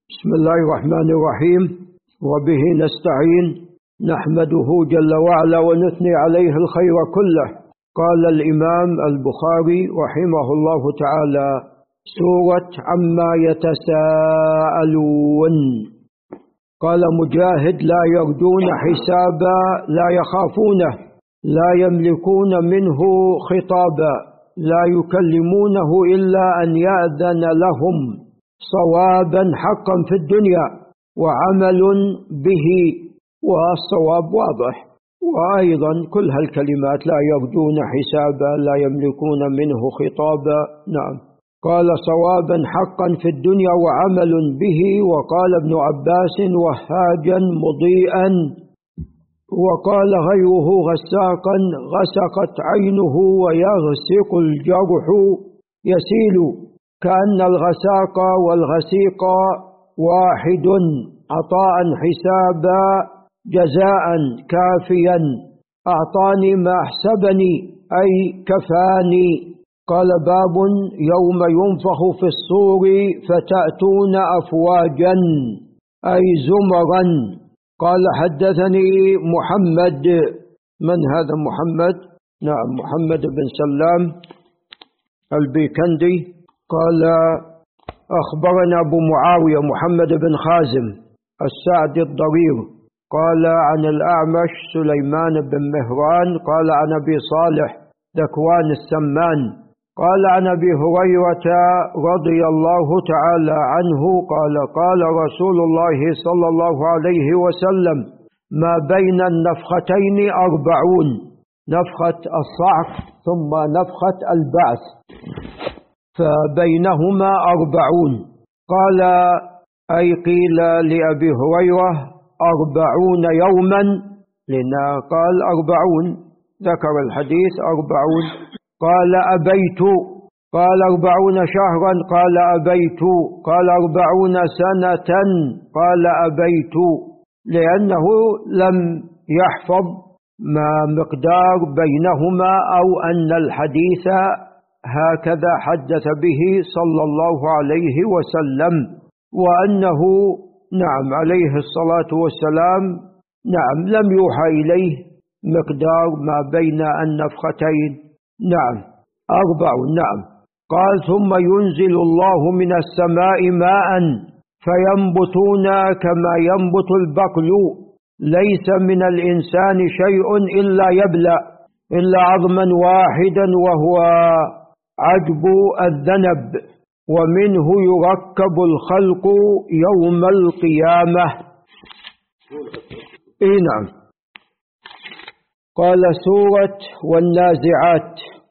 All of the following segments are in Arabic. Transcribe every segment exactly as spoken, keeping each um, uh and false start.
بسم الله الرحمن الرحيم، وبه نستعين، نحمده جل وعلا ونثني عليه الخير كله. قال الإمام البخاري رحمه الله تعالى: سورة عما يتساءلون. قال مجاهد: لا يرجون حسابا، لا يخافونه، لا يملكون منه خطابا، لا يكلمونه إلا أن يأذن لهم، صوابا حقا في الدنيا وعمل به، والصواب واضح. وأيضا كل هالكلمات: لا يرجون حسابا، لا يملكون منه خطابا. نعم. قال: صوابا حقا في الدنيا وعمل به. وقال ابن عباس: وهاجا مضيئا. وقال غيره: غساقا، غسقت عينه ويغسق الجرح يسيل، كأن الغساق والغسيق واحد، عطاء حسابا جزاء كافيا، أعطاني ما أحسبني أي كفاني. قال: باب يوم ينفخ في الصور فتأتون أفواجا أي زمرا. قال: حدثني محمد. من هذا محمد؟ نعم، محمد بن سلام البيكندي. قال: أخبرنا أبو معاوية محمد بن خازم السعدي الضرير. قال: عن الأعمش سليمان بن مهران. قال: عن أبي صالح ذكوان السمان. قال: عن أبي هريرة رضي الله تعالى عنه قال: قال رسول الله صلى الله عليه وسلم: ما بين النفختين أربعون، نفخة الصعق ثم نفخة البعث، فبينهما أربعون. قال: أي قيل لأبي هريرة: أربعون يوما؟ لنا قال أربعون، ذكر الحديث أربعون. قال: أبيت. قال: أربعون شهرا؟ قال: أبيت. قال: أربعون سنة؟ قال: أبيت، لأنه لم يحفظ ما مقدار بينهما، أو أن الحديث هكذا حدث به صلى الله عليه وسلم، وأنه نعم عليه الصلاة والسلام نعم لم يوحى إليه مقدار ما بين النفختين. نعم أربع. نعم. قال: ثم ينزل الله من السماء ماء فينبتون كما ينبت البقل، ليس من الإنسان شيء إلا يبلى إلا عظما واحدا وهو عجب الذنب، ومنه يركب الخلق يوم القيامة. إيه نعم. قال: سورة والنازعات.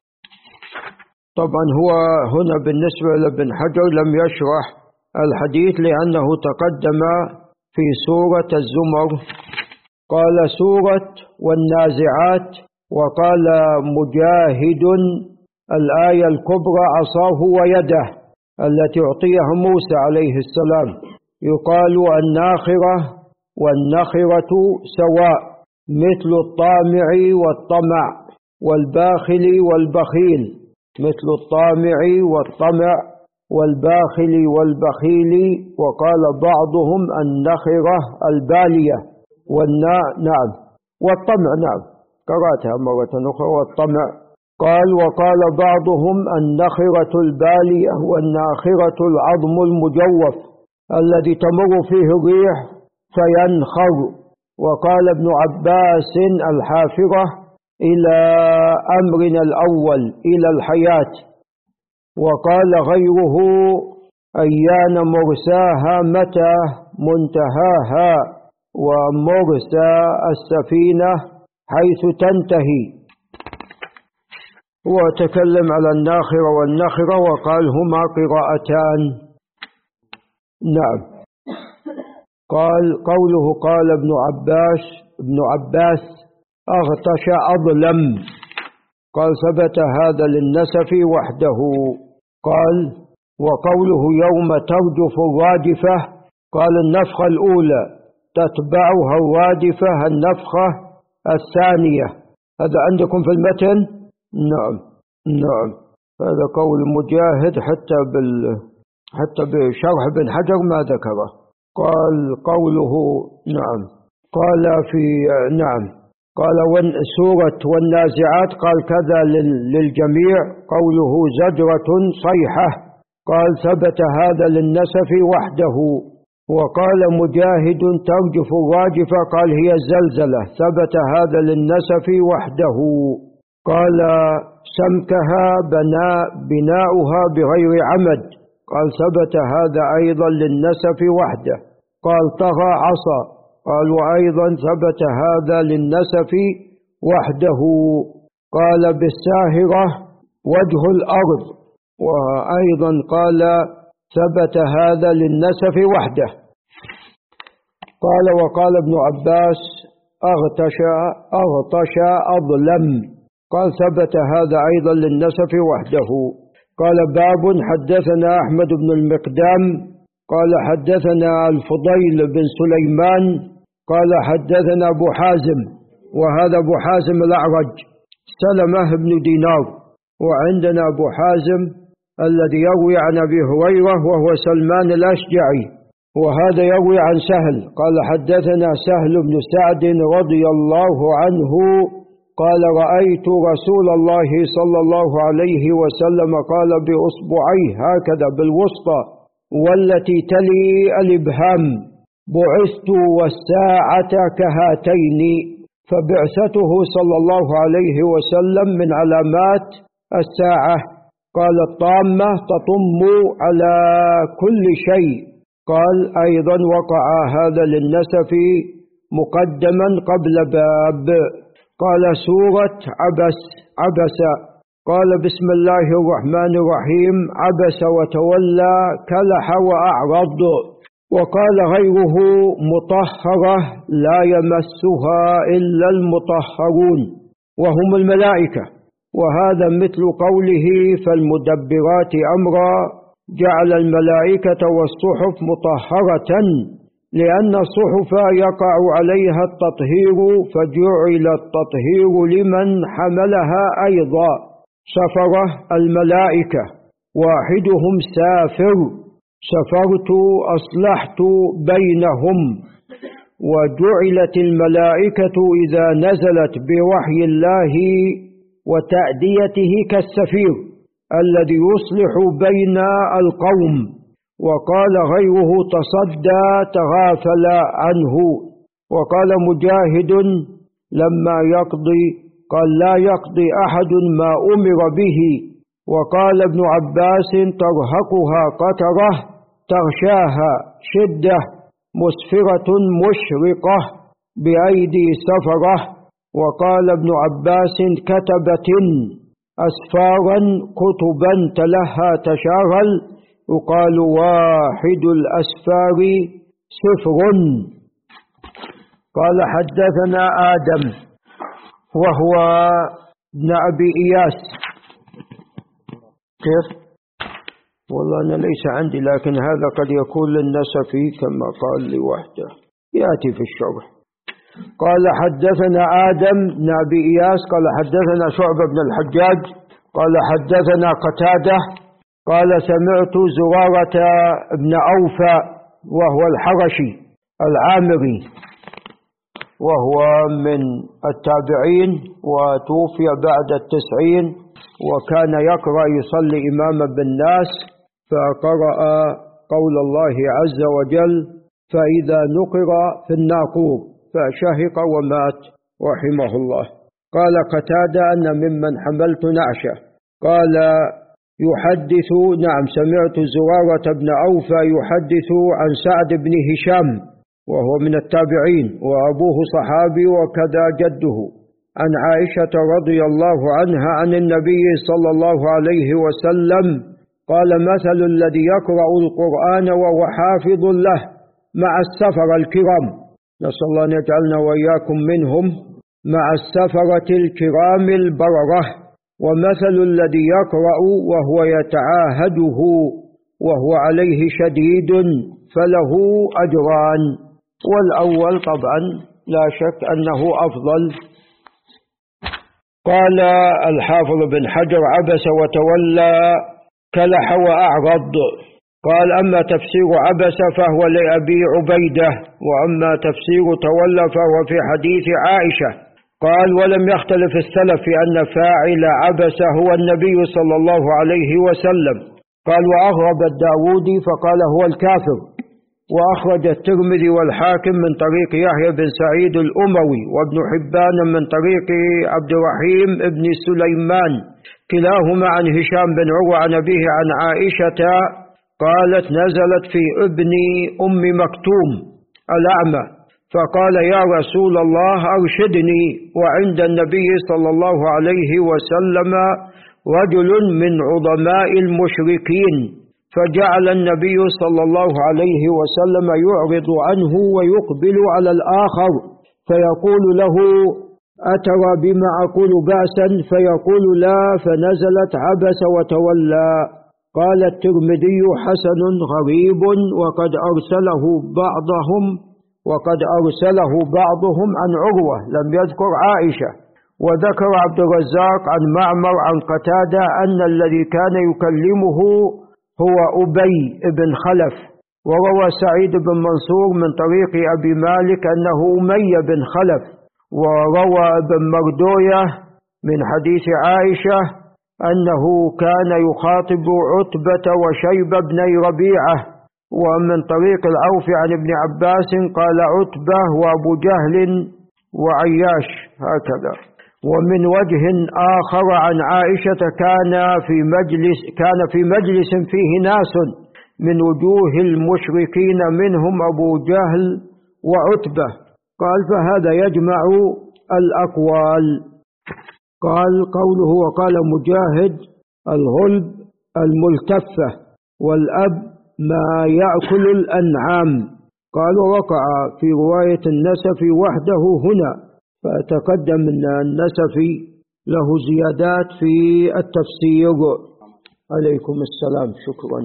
طبعا هو هنا بالنسبة لابن حجر لم يشرح الحديث لأنه تقدم في سورة الزمر. قال: سورة والنازعات. وقال مجاهد: الآية الكبرى عصاه ويده التي أعطيها موسى عليه السلام. يقال الناخرة والنخرة سواء، مثل الطامع والطمع، والباخل والبخيل، مثل الطامع والطمع والباخل والبخيل. وقال بعضهم النخرة البالية والنا نعم والطمع. نعم قرأتها مرة أخرى، والطمع. قال: وقال بعضهم النخرة البالية والناخرة العظم المجوف الذي تمر فيه الريح فينخر. وقال ابن عباس: الحافرة إلى أمرنا الأول، إلى الحياة. وقال غيره: أيان مرساها، متى منتهاها، ومرسى السفينة حيث تنتهي. وتكلم على الناخرة والنخرة وقال هما قراءتان. نعم. قال قوله: قال ابن عباس ابن عباس أغطش أظلم. قال: ثبت هذا للنسف وحده. قال: وقوله: يوم ترجف الرادفة. قال: النفخة الأولى تتبعها الرادفة النفخة الثانية. هذا عندكم في المتن؟ نعم نعم. هذا قول مجاهد، حتى بال حتى بشرح ابن حجر ما ذكره. قال قوله نعم قال في نعم قال سورة والنازعات قال كذا للجميع. قوله زجرة صيحة قال ثبت هذا للنسف وحده. وقال مجاهد ترجف الراجفة قال هي الزلزلة ثبت هذا للنسف وحده. قال سمكها بناء بناؤها بغير عمد قال ثبت هذا أيضا للنسف وحده. قال طغى عصا قال وأيضا ثبت هذا للنسف وحده. قال بالساهرة وجه الأرض وأيضا قال ثبت هذا للنسف وحده. قال وقال ابن عباس أغتش أغطش أظلم قال ثبت هذا أيضا للنسف وحده. قال باب حدثنا أحمد بن المقدام قال حدثنا الفضيل بن سليمان قال حدثنا أبو حازم وهذا أبو حازم الأعرج سلمة بن دينار. وعندنا أبو حازم الذي يروي عن أبي هريرة وهو سلمان الأشجعي وهذا يروي عن سهل قال حدثنا سهل بن سعد رضي الله عنه قال رأيت رسول الله صلى الله عليه وسلم قال بأصبعيه هكذا بالوسطى والتي تلي الإبهام بعثت والساعة كهاتين. فبعثته صلى الله عليه وسلم من علامات الساعة. قال الطامة تطم على كل شيء. قال أيضا وقع هذا للنسف مقدما قبل باب. قال سورة عبس عبس قال بسم الله الرحمن الرحيم عبس وتولى كلح وأعرض. وقال غيره مطهرة لا يمسها إلا المطهرون وهم الملائكة. وهذا مثل قوله فالمدبرات أمرا جعل الملائكة والصحف مطهرة لأن الصحف يقع عليها التطهير فجعل التطهير لمن حملها أيضا. سفره الملائكة واحدهم سافر سفرت أصلحت بينهم. وجعلت الملائكة إذا نزلت بوحي الله وتأديته كالسفير الذي يصلح بين القوم. وقال غيره تصدى تغافل عنه. وقال مجاهد لما يقضي قال لا يقضي أحد ما أمر به. وقال ابن عباس ترهقها قترة تغشاها شدة مسفرة مشرقة بأيدي سفرة. وقال ابن عباس كتبت أسفارا كتبا تلها تشاغل يقال واحد الأسفار سفر. قال حدثنا آدم وهو ابن أبي إياس. كيف؟ والله أنا ليس عندي لكن هذا قد يكون للنسفي كما قال لي وحده يأتي في الشرح. قال حدثنا آدم بن أبي إياس قال حدثنا شعبة بن الحجاج قال حدثنا قتادة قال سمعت زرارة بن أوفى وهو الحرشي العامري وهو من التابعين وتوفي بعد التسعين وكان يقرأ يصلي إماما بالناس فقرأ قول الله عز وجل فإذا نقر في الناقور فشهق ومات رحمه الله. قال قتادة أن ممن حملت نعشه قال يحدث نعم سمعت زرارة بن أوفى يحدث عن سعد بن هشام وهو من التابعين وأبوه صحابي وكذا جده عن عائشة رضي الله عنها عن النبي صلى الله عليه وسلم قال مثل الذي يقرأ القرآن وهو حافظ له مع السفر الكرام نسأل الله أن يجعلنا وإياكم منهم مع السفرة الكرام البررة ومثل الذي يقرأ وهو يتعاهده وهو عليه شديد فله أجران. والأول طبعا لا شك أنه أفضل. قال الحافظ بن حجر عبس وتولى كلح وأعرض قال: أما تفسير عبس فهو لأبي عبيدة، وأما تفسير تولى فهو في حديث عائشة. قال: ولم يختلف السلف في أن فاعل عبس هو النبي صلى الله عليه وسلم. قال: وأغرب الداودي فقال هو الكافر. وأخرج الترمذي والحاكم من طريق يحيى بن سعيد الأموي، وابن حبان من طريق عبد الرحيم بن سليمان، كلاهما عن هشام بن عروة عن أبيه عن عائشة قالت: نزلت في ابن أم مكتوم الأعمى فقال: يا رسول الله أرشدني. وعند النبي صلى الله عليه وسلم رجل من عظماء المشركين، فجعل النبي صلى الله عليه وسلم يعرض عنه ويقبل على الآخر فيقول له: أترى بما أقول بأسا؟ فيقول: لا. فنزلت عبس وتولى. قال الترمذي: حسن غريب، وقد أرسله بعضهم وقد أرسله بعضهم عن عروة، لم يذكر عائشة. وذكر عبد الرزاق عن معمر عن قتادة أن الذي كان يكلمه هو أبي بن خلف. وروى سعيد بن منصور من طريق أبي مالك أنه أمية بن خلف. وروى ابن مردوية من حديث عائشة أنه كان يخاطب عتبة وشيبة بني ربيعة. ومن طريق العوف عن ابن عباس قال عتبة وأبو جهل وعياش هكذا. ومن وجه آخر عن عائشة كان في مجلس كان في مجلس فيه ناس من وجوه المشركين منهم أبو جهل وعتبة. قال: فهذا يجمع الأقوال. قال: قوله وقال مجاهد: الغلب الملتفة، والأب ما يأكل الأنعام. قال: وقع في رواية النسفي وحده هنا، فتقدم أن النسفي له زيادات في التفسير. عليكم السلام، شكرا.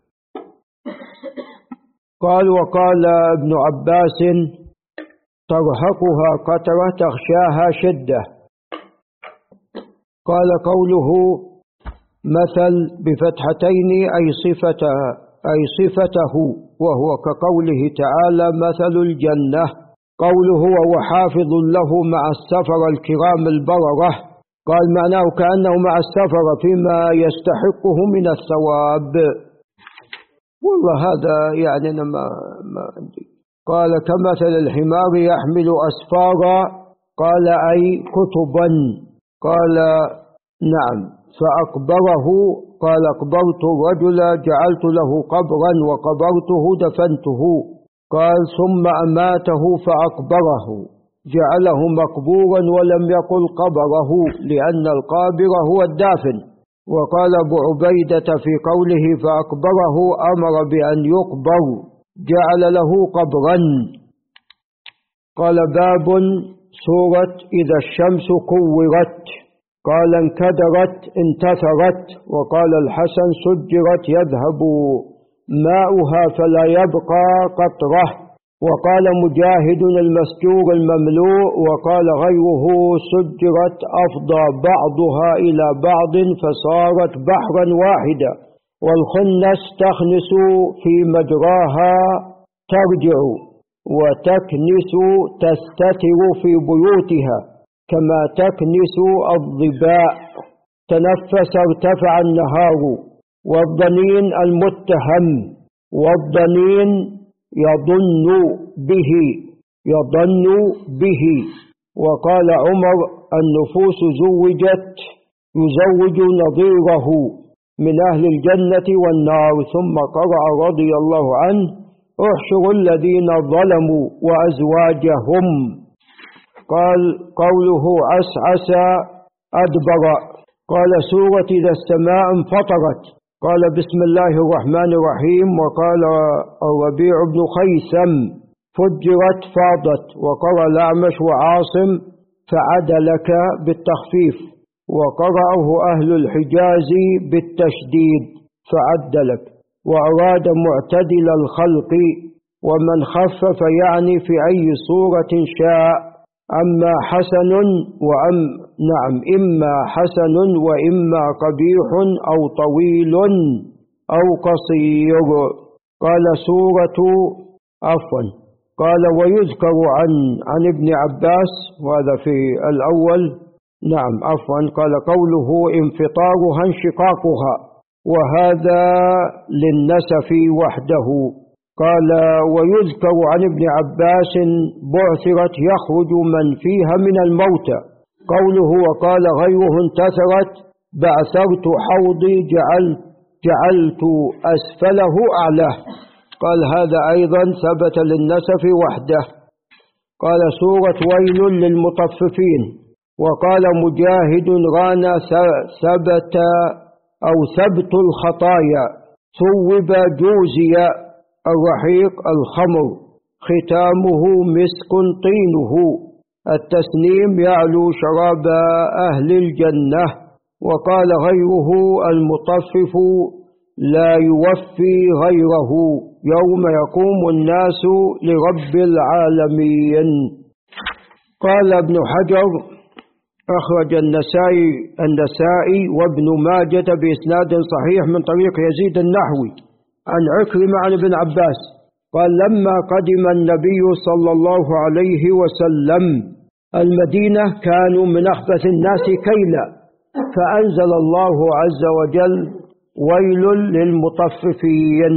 قال: وقال ابن عباس: ترهقها قترة تغشاها شدة. قال: قوله مثل بفتحتين أي صفته أي صفته، وهو كقوله تعالى: مثل الجنة. قوله وهو حافظ له مع السفر الكرام البررة. قال: معناه كأنه مع السفر فيما يستحقه من الثواب. والله هذا يعني أنا ما ما عندي. قال: كمثل الحمار يحمل أسفارا. قال: أي كتبا. قال: نعم. فأقبره. قال: أقبرت الرجل جعلت له قبرا، وقبرته دفنته. قال: ثم أماته فأقبره، جعله مقبورا ولم يقل قبره، لأن القابر هو الدافن. وقال أبو عبيدة في قوله فأقبره أمر بأن يقبر، جعل له قبرا. قال: باب سورة إذا الشمس كورت. قال: انكدرت انتثرت. وقال الحسن: سجرت يذهب ماؤها فلا يبقى قطرة. وقال مجاهد: المسجور المملوء. وقال غيره: سجرت أفضى بعضها إلى بعض فصارت بحرا واحدا. والخنس تخنس في مجراها ترجع، وتكنس تستتر في بيوتها كما تكنس الظباء. تنفس ارتفع النهار. والضنين المتهم، والضنين يضن به يضن به. وقال عمر: النفوس زوجت يزوج نظيره من أهل الجنة والنار. ثم قرأ رضي الله عنه: احشروا الذين ظلموا وأزواجهم. قال: قوله عسعس أدبر. قال: سورة إذا السماء انفطرت. قال: بسم الله الرحمن الرحيم. وقال الربيع بن خيثم: فجرت فاضت. وقرأ الأعمش وعاصم: فعدلك بالتخفيف. وقرأه أهل الحجاز بالتشديد: فعدلك. وأراد معتدل الخلق. ومن خفف يعني في أي صورة شاء. أما حسن وأم نعم إما حسن وإما قبيح أو طويل أو قصير. قال سورة عفوا قال ويذكر عن عن ابن عباس، وهذا في الأول نعم عفوا قال قوله انفطارها انشقاقها، وهذا للنسف وحده. قال ويذكر عن ابن عباس بعثرت يخرج من فيها من الموتى، قوله وقال غيره انتثرت بعثرت حوضي جعلت جعلت أسفله أعلاه. قال هذا أيضا ثبت للنسف وحده. قال سورة ويل للمطففين. وقال مجاهد رانا ثبت أو ثبت الخطايا، ثوب جوزي الرحيق الخمر، ختامه مسك طينه، التسنيم يعلو شراب أهل الجنة. وقال غيره المطفف لا يوفي غيره يوم يقوم الناس لرب العالمين. قال ابن حجر أخرج النسائي النسائي وابن ماجة بإسناد صحيح من طريق يزيد النحوي عن عكرمة عن ابن عباس قال لما قدم النبي صلى الله عليه وسلم المدينة كانوا من أخبث الناس كيلا، فأنزل الله عز وجل ويل للمطففين.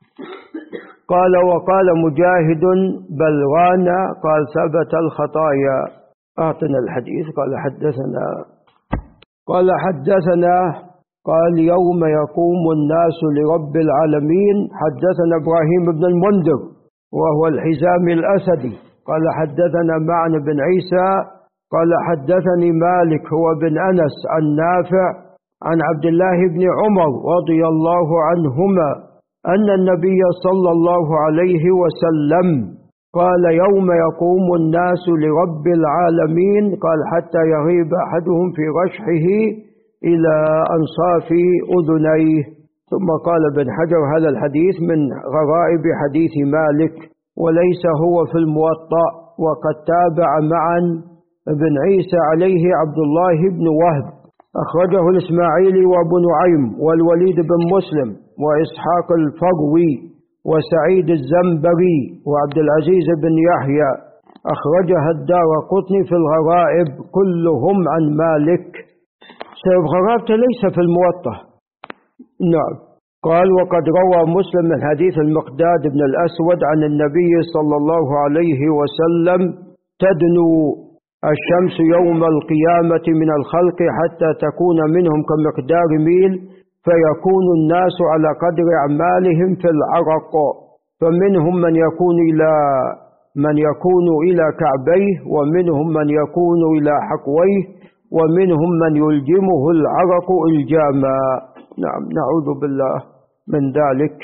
قال وقال مجاهد بل غانا قال ثبت الخطايا. أعطنا الحديث. قال حدثنا قال حدثنا قال يوم يقوم الناس لرب العالمين حدثنا إبراهيم بن المنذر وهو الحزام الأسدي قال حدثنا معن بن عيسى قال حدثني مالك هو بن أنس عن نافع عن عبد الله بن عمر رضي الله عنهما أن النبي صلى الله عليه وسلم قال يوم يقوم الناس لرب العالمين قال حتى يغيب أحدهم في رشحه إلى أنصاف أذنيه. ثم قال ابن حجر هذا الحديث من غرائب حديث مالك وليس هو في الموطأ، وقد تابع معا ابن عيسى عليه عبد الله بن وهب أخرجه الإسماعيلي وابو نعيم والوليد بن مسلم وإسحاق الفروي وسعيد الزنبري وعبد العزيز بن يحيى، أخرجها الدارقطني في الغرائب كلهم عن مالك. سبب غرابته ليس في الموطأ. نعم. قال وقد روى مسلم من حديث المقداد بن الأسود عن النبي صلى الله عليه وسلم تدنو الشمس يوم القيامة من الخلق حتى تكون منهم كمقدار ميل، فيكون الناس على قدر أعمالهم في العرق، فمنهم من يكون إلى من يكون إلى كعبيه، ومنهم من يكون إلى حقويه، ومنهم من يلجمه العرق إلجاما. نعم نعوذ بالله من ذلك.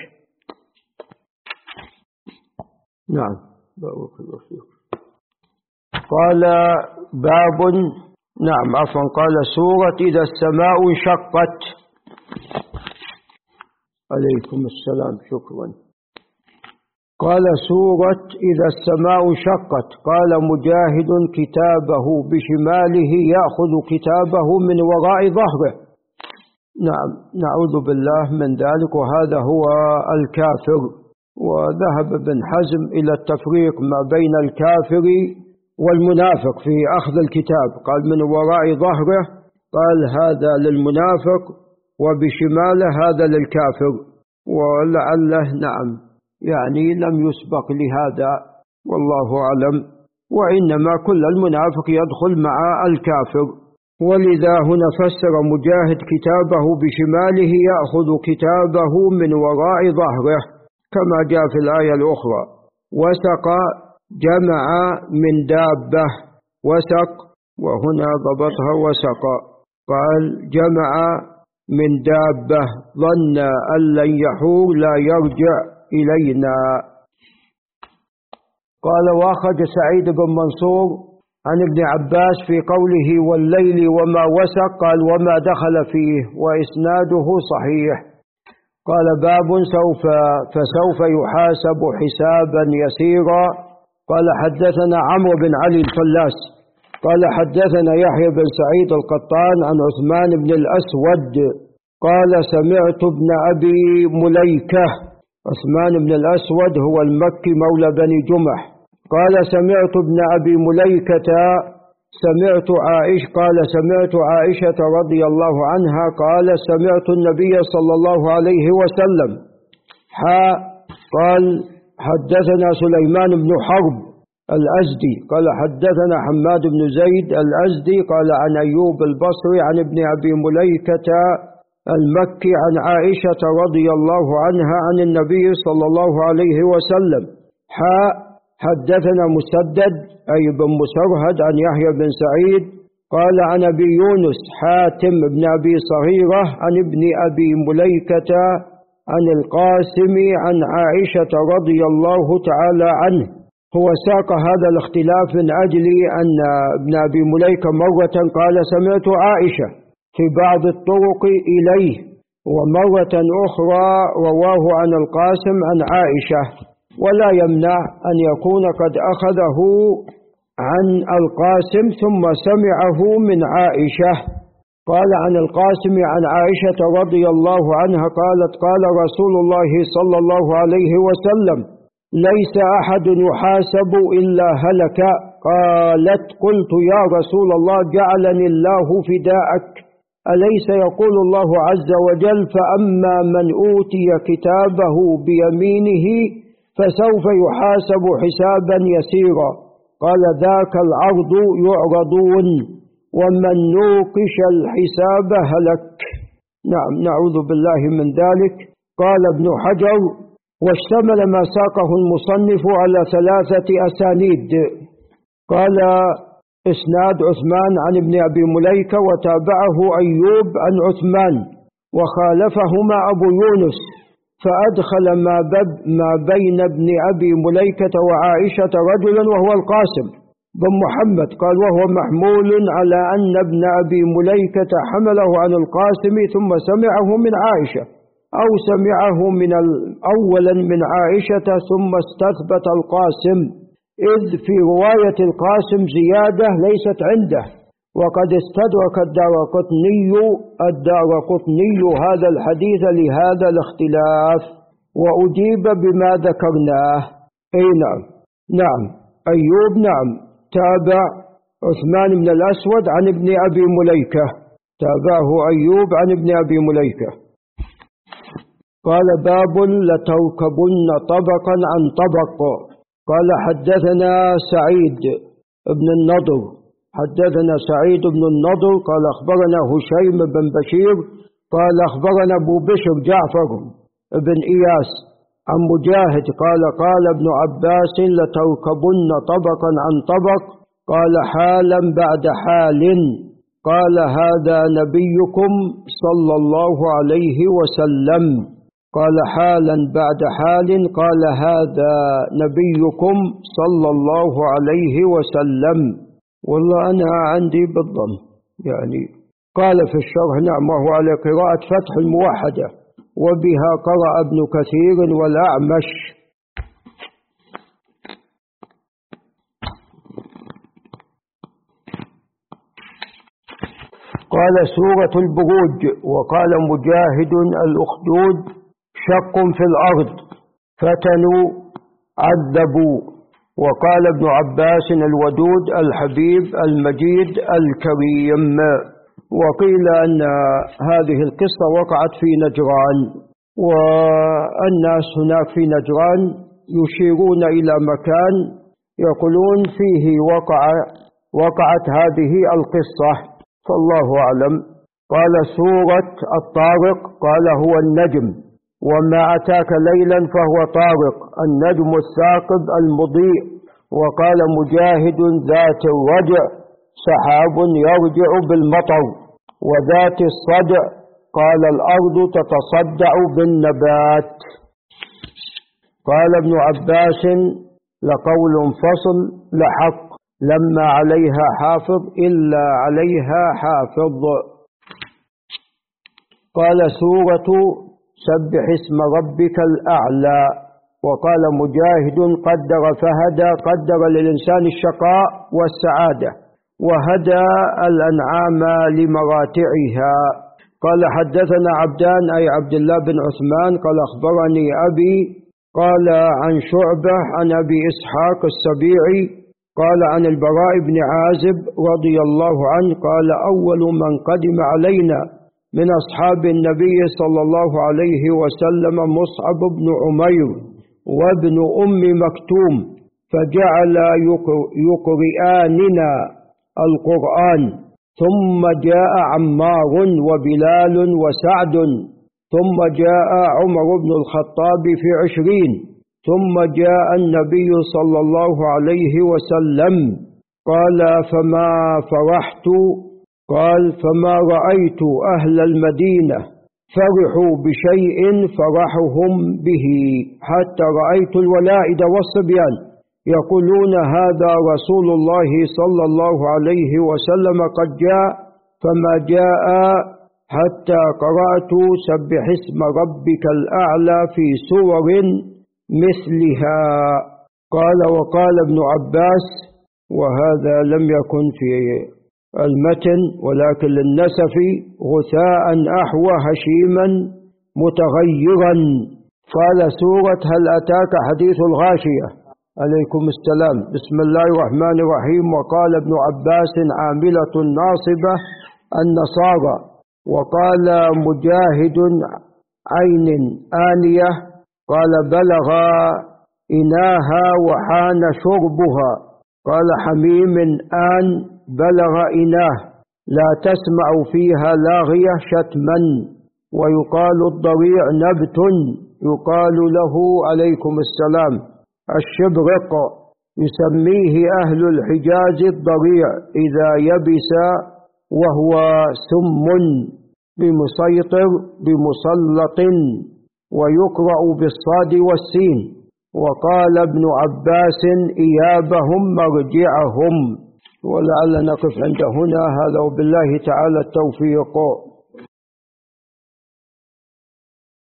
نعم. بارك الله فيك. قال باب نعم عفوا قال سورة إذا السماء انشقت. عليكم السلام شكرا. قال سورة إذا السماء انشقت. قال مجاهد كتابه بشماله يأخذ كتابه من وراء ظهره. نعم نعوذ بالله من ذلك، وهذا هو الكافر. وذهب ابن حزم إلى التفريق ما بين الكافر والمنافق في أخذ الكتاب، قال من وراء ظهره قال هذا للمنافق وبشماله هذا للكافر، ولعله نعم يعني لم يسبق لهذا والله أعلم، وإنما كل المنافق يدخل مع الكافر. ولذا هنا فسر مجاهد كتابه بشماله يأخذ كتابه من وراء ظهره كما جاء في الآية الأخرى. وسق جمع من دابة وسق، وهنا ضبطها وسق، قال جمع من دابة ظن أن لن يحور لا يرجع إلينا. قال وأخرج سعيد بن منصور عن ابن عباس في قوله والليل وما وسق قال وما دخل فيه، وإسناده صحيح. قال باب سوف فسوف يحاسب حسابا يسيرا. قال حدثنا عمرو بن علي الفلاس قال حدثنا يحيى بن سعيد القطان عن عثمان بن الأسود قال سمعت ابن أبي مليكة عثمان بن الأسود هو المكي مولى بني جمح قال سمعت ابن أبي مليكة سمعت عائشة قال سمعت عائشة رضي الله عنها قال سمعت النبي صلى الله عليه وسلم حاء قال حدثنا سليمان بن حرب الأزدي قال حدثنا حماد بن زيد الأزدي قال عن أيوب البصري عن ابن أبي مليكة المكي عن عائشة رضي الله عنها عن النبي صلى الله عليه وسلم حاء حدثنا مسدد أي بن مسرهد عن يحيى بن سعيد قال عن أبي يونس حاتم بن أبي صغيرة عن ابن أبي مليكة عن القاسم عن عائشة رضي الله تعالى عنه. هو ساق هذا الاختلاف من أجل أن ابن أبي مليكة مرة قال سمعت عائشة في بعض الطرق إليه، ومرة أخرى رواه عن القاسم عن عائشة، ولا يمنع أن يكون قد أخذه عن القاسم ثم سمعه من عائشة. قال عن القاسم عن عائشة رضي الله عنها قالت قال رسول الله صلى الله عليه وسلم ليس أحد يحاسب إلا هلك. قالت قلت يا رسول الله جعلني الله فداءك، أليس يقول الله عز وجل فأما من أوتي كتابه بيمينه فسوف يحاسب حسابا يسيرا. قال ذاك العرض يعرضون ومن نوقش الحساب هلك. نعم نعوذ بالله من ذلك. قال ابن حجر واشتمل ما ساقه المصنف على ثلاثة أسانيد. قال إسناد عثمان عن ابن أبي مليكة وتابعه أيوب عن عثمان وخالفهما أبو يونس، فأدخل ما, ما بين ابن أبي مليكة وعائشة رجلا وهو القاسم بن محمد. قال وهو محمول على أن ابن أبي مليكة حمله عن القاسم ثم سمعه من عائشة، أو سمعه من أولا من عائشة ثم استثبت القاسم، إذ في رواية القاسم زيادة ليست عنده، وقد استدرك الدارقطني الدارقطني هذا الحديث لهذا الاختلاف وأجيب بما ذكرناه. أي نعم نعم أيوب نعم تابع عثمان بن الأسود عن ابن أبي مليكة، تابعه أيوب عن ابن أبي مليكة. قال باب لتركبن طبقا عن طبق. قال حدثنا سعيد بن النضر حدثنا سعيد بن النضر قال أخبرنا هشيم بن بشير قال أخبرنا أبو بشر جعفر بن إياس عن مجاهد قال قال ابن عباس لتركبن طبقا عن طبق، قال حالا بعد حال، قال هذا نبيكم صلى الله عليه وسلم، قال حالا بعد حال، قال هذا نبيكم صلى الله عليه وسلم. والله أنا عندي بالضم يعني. قال في الشرح نعم وهو على قراءة فتح الموحدة، وبها قرأ ابن كثير والأعمش. قال سورة البروج. وقال مجاهد الأخدود شق في الأرض فتنوا عذبوا. وقال ابن عباس الودود الحبيب المجيد الكريم. وقيل أن هذه القصة وقعت في نجران، والناس هناك في نجران يشيرون إلى مكان يقولون فيه وقع وقعت هذه القصة، فالله أعلم. قال سورة الطارق قال هو النجم، وما أتاك ليلا فهو طارق، النجم الثاقب المضيء. وقال مجاهد ذات الرجع سحاب يرجع بالمطر، وذات الصدع قال الأرض تتصدع بالنبات. قال ابن عباس لقول فصل لحق لما عليها حافظ إلا عليها حافظ. قال سورة سبح اسم ربك الأعلى. وقال مجاهد قدر فهدى، قدر للإنسان الشقاء والسعادة، وهدى الأنعام لمراتعها. قال حدثنا عبدان أي عبد الله بن عثمان قال أخبرني أبي قال عن شعبة عن أبي إسحاق السبيعي قال عن البراء بن عازب رضي الله عنه قال أول من قدم علينا من أصحاب النبي صلى الله عليه وسلم مصعب بن عمير وابن أم مكتوم فجعل يقرئاننا القرآن، ثم جاء عمار وبلال وسعد، ثم جاء عمر بن الخطاب في عشرين، ثم جاء النبي صلى الله عليه وسلم قال فما فرحت قال فما رأيت أهل المدينة فرحوا بشيء فرحهم به حتى رأيت الولائد والصبيان يقولون هذا رسول الله صلى الله عليه وسلم قد جاء، فما جاء حتى قرأت سبح اسم ربك الأعلى في سور مثلها. قال وقال ابن عباس، وهذا لم يكن في المتن ولكن للنسفي غثاء أحوى هشيما متغيرا. قال سورة هل أتاك حديث الغاشية. عليكم السلام. بسم الله الرحمن الرحيم. وقال ابن عباس عاملة ناصبة النصارى. وقال مجاهد عين آنية. قال بلغ إناها وحان شربها. قال حميم آن بلغ إناه لا تسمع فيها لاغية شتما. ويقال الضريع نبت يقال له عليكم السلام الشبرق، يسميه أهل الحجاز الضريع إذا يبس وهو سم بمسيطر بمسلط، ويقرأ بالصاد والسين. وقال ابن عباس إيابهم مرجعهم. ولعل نقف عند هنا. هذا وبالله تعالى التوفيق.